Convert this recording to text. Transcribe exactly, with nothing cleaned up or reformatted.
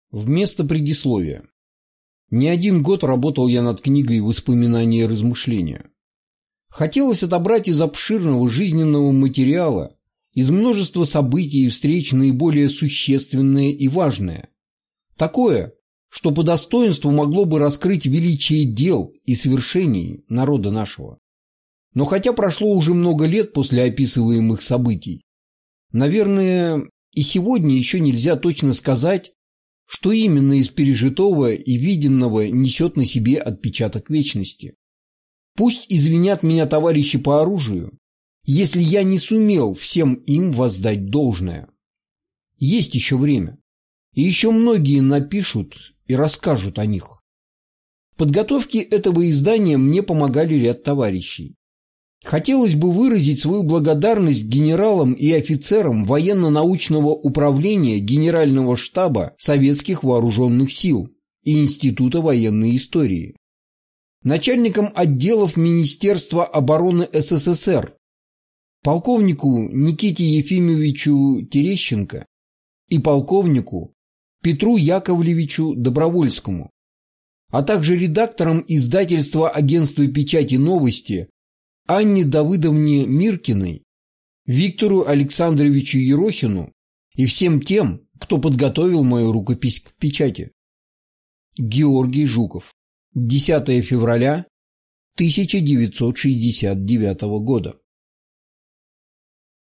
Вместо предисловия. Не один год работал я над книгой «Воспоминания и размышления». Хотелось отобрать из обширного жизненного материала, из множества событий и встреч наиболее существенное и важное. Такое, что по достоинству могло бы раскрыть величие дел и свершений народа нашего. Но хотя прошло уже много лет после описываемых событий, наверное, и сегодня еще нельзя точно сказать, что именно из пережитого и виденного несет на себе отпечаток вечности. Пусть извинят меня товарищи по оружию, если я не сумел всем им воздать должное. Есть еще время, и еще многие напишут и расскажут о них. В подготовке этого издания мне помогали ряд товарищей. Хотелось бы выразить свою благодарность генералам и офицерам военно-научного управления Генерального штаба Советских Вооруженных Сил и Института военной истории, начальникам отделов Министерства обороны СССР, полковнику Никите Ефимовичу Терещенко и полковнику Петру Яковлевичу Добровольскому, а также редакторам издательства агентства печати «Новости» Анне Давыдовне Миркиной, Виктору Александровичу Ерохину и всем тем, кто подготовил мою рукопись к печати. Георгий Жуков. десятое февраля тысяча девятьсот шестьдесят девятого года.